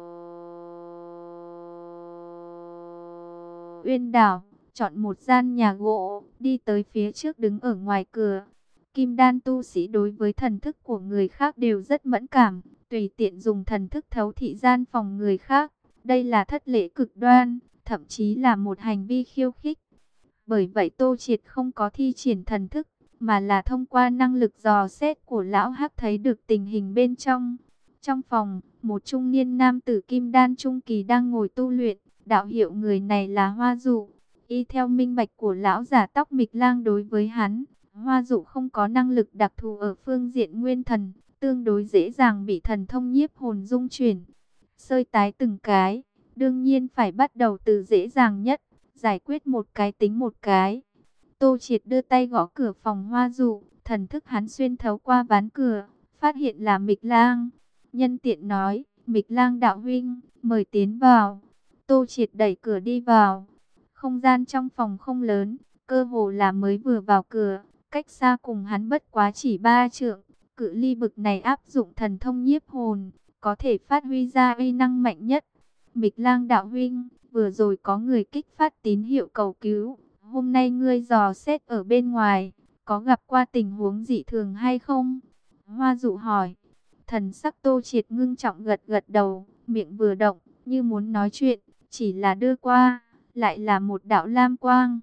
Uyên Đảo, chọn một gian nhà gỗ, đi tới phía trước đứng ở ngoài cửa. Kim đan tu sĩ đối với thần thức của người khác đều rất mẫn cảm, tùy tiện dùng thần thức thấu thị gian phòng người khác. Đây là thất lễ cực đoan, thậm chí là một hành vi khiêu khích. Bởi vậy Tô Triệt không có thi triển thần thức, mà là thông qua năng lực dò xét của lão hắc thấy được tình hình bên trong. Trong phòng, một trung niên nam tử kim đan trung kỳ đang ngồi tu luyện, đạo hiệu người này là Hoa Dụ. Y theo minh bạch của lão giả tóc Mịch Lang đối với hắn, Hoa Dụ không có năng lực đặc thù ở phương diện nguyên thần, tương đối dễ dàng bị thần thông nhiếp hồn dung chuyển. Sơi tái từng cái, đương nhiên phải bắt đầu từ dễ dàng nhất, giải quyết một cái tính một cái. Tô Triệt đưa tay gõ cửa phòng Hoa Dụ, thần thức hắn xuyên thấu qua ván cửa, phát hiện là Mịch Lang. Nhân tiện nói, Mịch Lang đạo huynh, mời tiến vào. Tô Triệt đẩy cửa đi vào. Không gian trong phòng không lớn, cơ hồ là mới vừa vào cửa, cách xa cùng hắn bất quá chỉ ba trượng. Cự ly bực này áp dụng thần thông nhiếp hồn, có thể phát huy ra uy năng mạnh nhất. Mịch Lang đạo huynh, vừa rồi có người kích phát tín hiệu cầu cứu. Hôm nay ngươi dò xét ở bên ngoài, có gặp qua tình huống dị thường hay không? Hoa Dụ hỏi. Thần sắc Tô Triệt ngưng trọng gật gật đầu, miệng vừa động, như muốn nói chuyện, chỉ là đưa qua, lại là một đạo lam quang.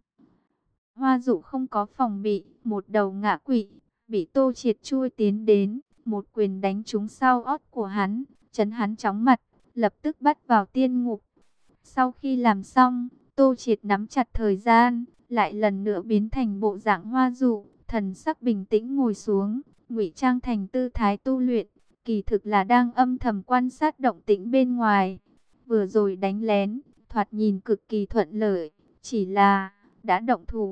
Hoa Dụ không có phòng bị, một đầu ngã quỵ, bị Tô Triệt chui tiến đến, một quyền đánh trúng sau ót của hắn, chấn hắn chóng mặt, lập tức bắt vào tiên ngục. Sau khi làm xong, Tô Triệt nắm chặt thời gian, lại lần nữa biến thành bộ dạng Hoa Dụ, thần sắc bình tĩnh ngồi xuống, ngụy trang thành tư thái tu luyện, kỳ thực là đang âm thầm quan sát động tĩnh bên ngoài. Vừa rồi đánh lén, thoạt nhìn cực kỳ thuận lợi, chỉ là đã động thủ,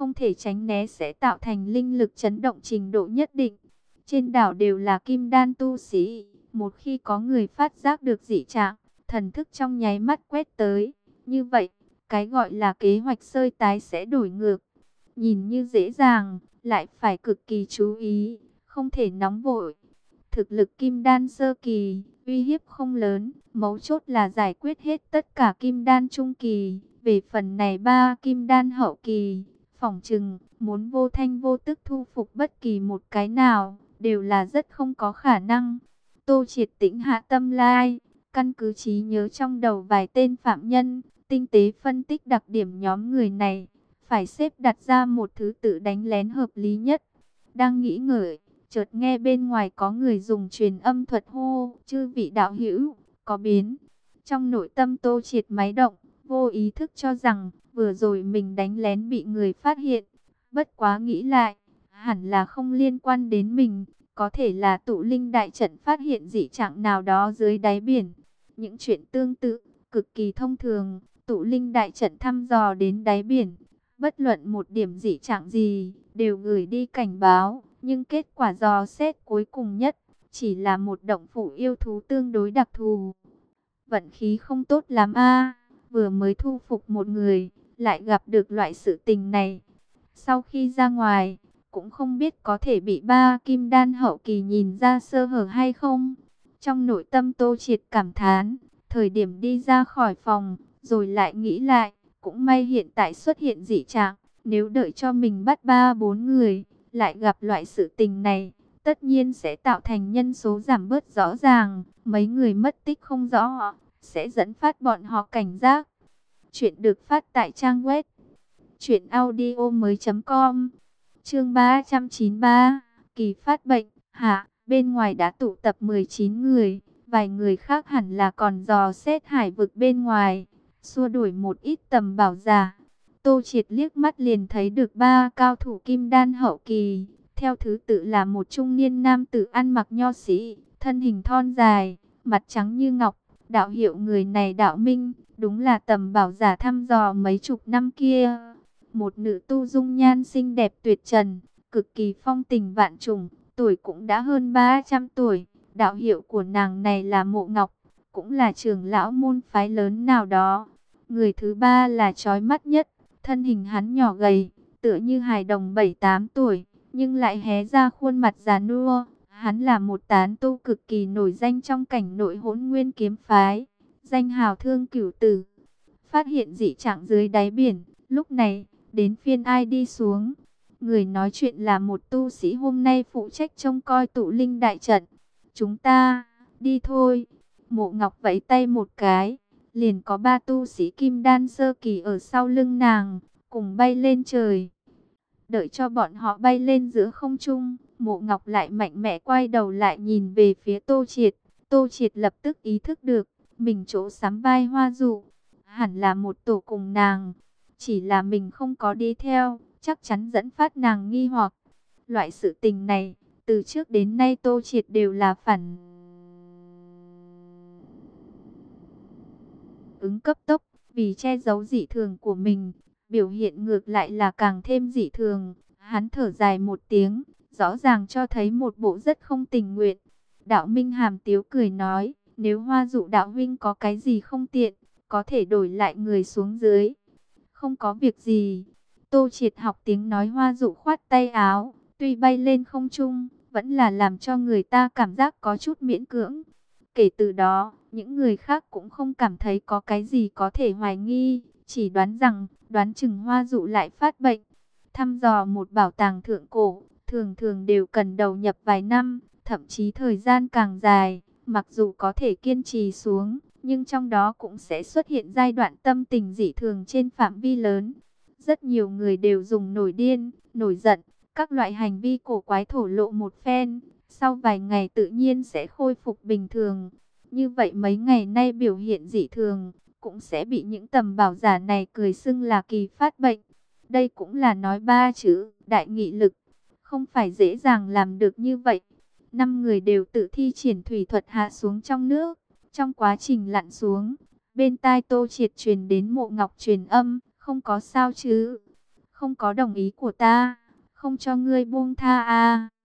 không thể tránh né sẽ tạo thành linh lực chấn động trình độ nhất định. Trên đảo đều là kim đan tu sĩ, một khi có người phát giác được dị trạng, thần thức trong nháy mắt quét tới. Như vậy, cái gọi là kế hoạch sơi tái sẽ đổi ngược. Nhìn như dễ dàng, lại phải cực kỳ chú ý, không thể nóng vội. Thực lực kim đan sơ kỳ, uy hiếp không lớn, mấu chốt là giải quyết hết tất cả kim đan trung kỳ. Về phần này ba kim đan hậu kỳ, phỏng chừng, muốn vô thanh vô tức thu phục bất kỳ một cái nào, đều là rất không có khả năng. Tô Triệt tĩnh hạ tâm lai, căn cứ trí nhớ trong đầu vài tên phạm nhân, tinh tế phân tích đặc điểm nhóm người này, phải xếp đặt ra một thứ tự đánh lén hợp lý nhất. Đang nghĩ ngợi, chợt nghe bên ngoài có người dùng truyền âm thuật hô, chư vị đạo hữu, có biến. Trong nội tâm Tô Triệt máy động, vô ý thức cho rằng, vừa rồi mình đánh lén bị người phát hiện. Bất quá nghĩ lại, hẳn là không liên quan đến mình, có thể là tụ linh đại trận phát hiện dị trạng nào đó dưới đáy biển. Những chuyện tương tự, cực kỳ thông thường, tụ linh đại trận thăm dò đến đáy biển. Bất luận một điểm dị trạng gì, đều gửi đi cảnh báo, nhưng kết quả dò xét cuối cùng nhất, chỉ là một động phủ yêu thú tương đối đặc thù. Vận khí không tốt lắm a, vừa mới thu phục một người, lại gặp được loại sự tình này. Sau khi ra ngoài, cũng không biết có thể bị ba kim đan hậu kỳ nhìn ra sơ hở hay không. Trong nội tâm Tô Triệt cảm thán, thời điểm đi ra khỏi phòng, rồi lại nghĩ lại, cũng may hiện tại xuất hiện dị trạng, nếu đợi cho mình bắt ba bốn người, lại gặp loại sự tình này, tất nhiên sẽ tạo thành nhân số giảm bớt rõ ràng, mấy người mất tích không rõ, sẽ dẫn phát bọn họ cảnh giác. Chuyện được phát tại trang web truyện audio mới chấm com. Chương ba trăm chín mươi ba, kỳ phát bệnh. Hạ, bên ngoài đã tụ tập mười chín người, vài người khác hẳn là còn dò xét hải vực bên ngoài, xua đuổi một ít tầm bảo giả. Tô Triệt liếc mắt liền thấy được ba cao thủ kim đan hậu kỳ, theo thứ tự là một trung niên nam tử ăn mặc nho sĩ, thân hình thon dài, mặt trắng như ngọc, đạo hiệu người này đạo minh, đúng là tầm bảo giả thăm dò mấy chục năm kia. Một nữ tu dung nhan xinh đẹp tuyệt trần, cực kỳ phong tình vạn trùng, tuổi cũng đã hơn ba trăm tuổi, đạo hiệu của nàng này là Mộ Ngọc, cũng là trưởng lão môn phái lớn nào đó. Người thứ ba là chói mắt nhất, thân hình hắn nhỏ gầy, tựa như hài đồng bảy tám tuổi, nhưng lại hé ra khuôn mặt già nua. Hắn là một tán tu cực kỳ nổi danh trong cảnh nội Hỗn Nguyên kiếm phái, danh hào Thương Cửu Tử. Phát hiện dị trạng dưới đáy biển, lúc này, đến phiên ai đi xuống. Người nói chuyện là một tu sĩ hôm nay phụ trách trông coi tụ linh đại trận. Chúng ta, đi thôi. Mộ Ngọc vẫy tay một cái, liền có ba tu sĩ kim đan sơ kỳ ở sau lưng nàng, cùng bay lên trời. Đợi cho bọn họ bay lên giữa không trung, Mộ Ngọc lại mạnh mẽ quay đầu lại nhìn về phía Tô Triệt. Tô Triệt lập tức ý thức được, mình chỗ sắm vai Hoa Dụ, hẳn là một tổ cùng nàng. Chỉ là mình không có đi theo, chắc chắn dẫn phát nàng nghi hoặc. Loại sự tình này, từ trước đến nay Tô Triệt đều là phản ứng cấp tốc, vì che giấu dị thường của mình, biểu hiện ngược lại là càng thêm dị thường. Hắn thở dài một tiếng, rõ ràng cho thấy một bộ rất không tình nguyện. Đạo Minh hàm tiếu cười nói, nếu Hoa Dụ đạo huynh có cái gì không tiện, có thể đổi lại người xuống dưới. Không có việc gì. Tô Triệt học tiếng nói Hoa Dụ khoát tay áo, tuy bay lên không trung, vẫn là làm cho người ta cảm giác có chút miễn cưỡng. Kể từ đó, những người khác cũng không cảm thấy có cái gì có thể hoài nghi, chỉ đoán rằng, đoán chừng Hoa Dụ lại phát bệnh. Thăm dò một bảo tàng thượng cổ, thường thường đều cần đầu nhập vài năm, thậm chí thời gian càng dài. Mặc dù có thể kiên trì xuống, nhưng trong đó cũng sẽ xuất hiện giai đoạn tâm tình dị thường trên phạm vi lớn. Rất nhiều người đều dùng nổi điên, nổi giận, các loại hành vi cổ quái thổ lộ một phen, sau vài ngày tự nhiên sẽ khôi phục bình thường. Như vậy mấy ngày nay biểu hiện dị thường, cũng sẽ bị những tầm bảo giả này cười xưng là kỳ phát bệnh. Đây cũng là nói ba chữ, đại nghị lực, không phải dễ dàng làm được như vậy. Năm người đều tự thi triển thủy thuật hạ xuống trong nước. Trong quá trình lặn xuống, bên tai Tô Triệt truyền đến Mộ Ngọc truyền âm, không có sao chứ? không có đồng ý của ta, không cho ngươi buông tha a.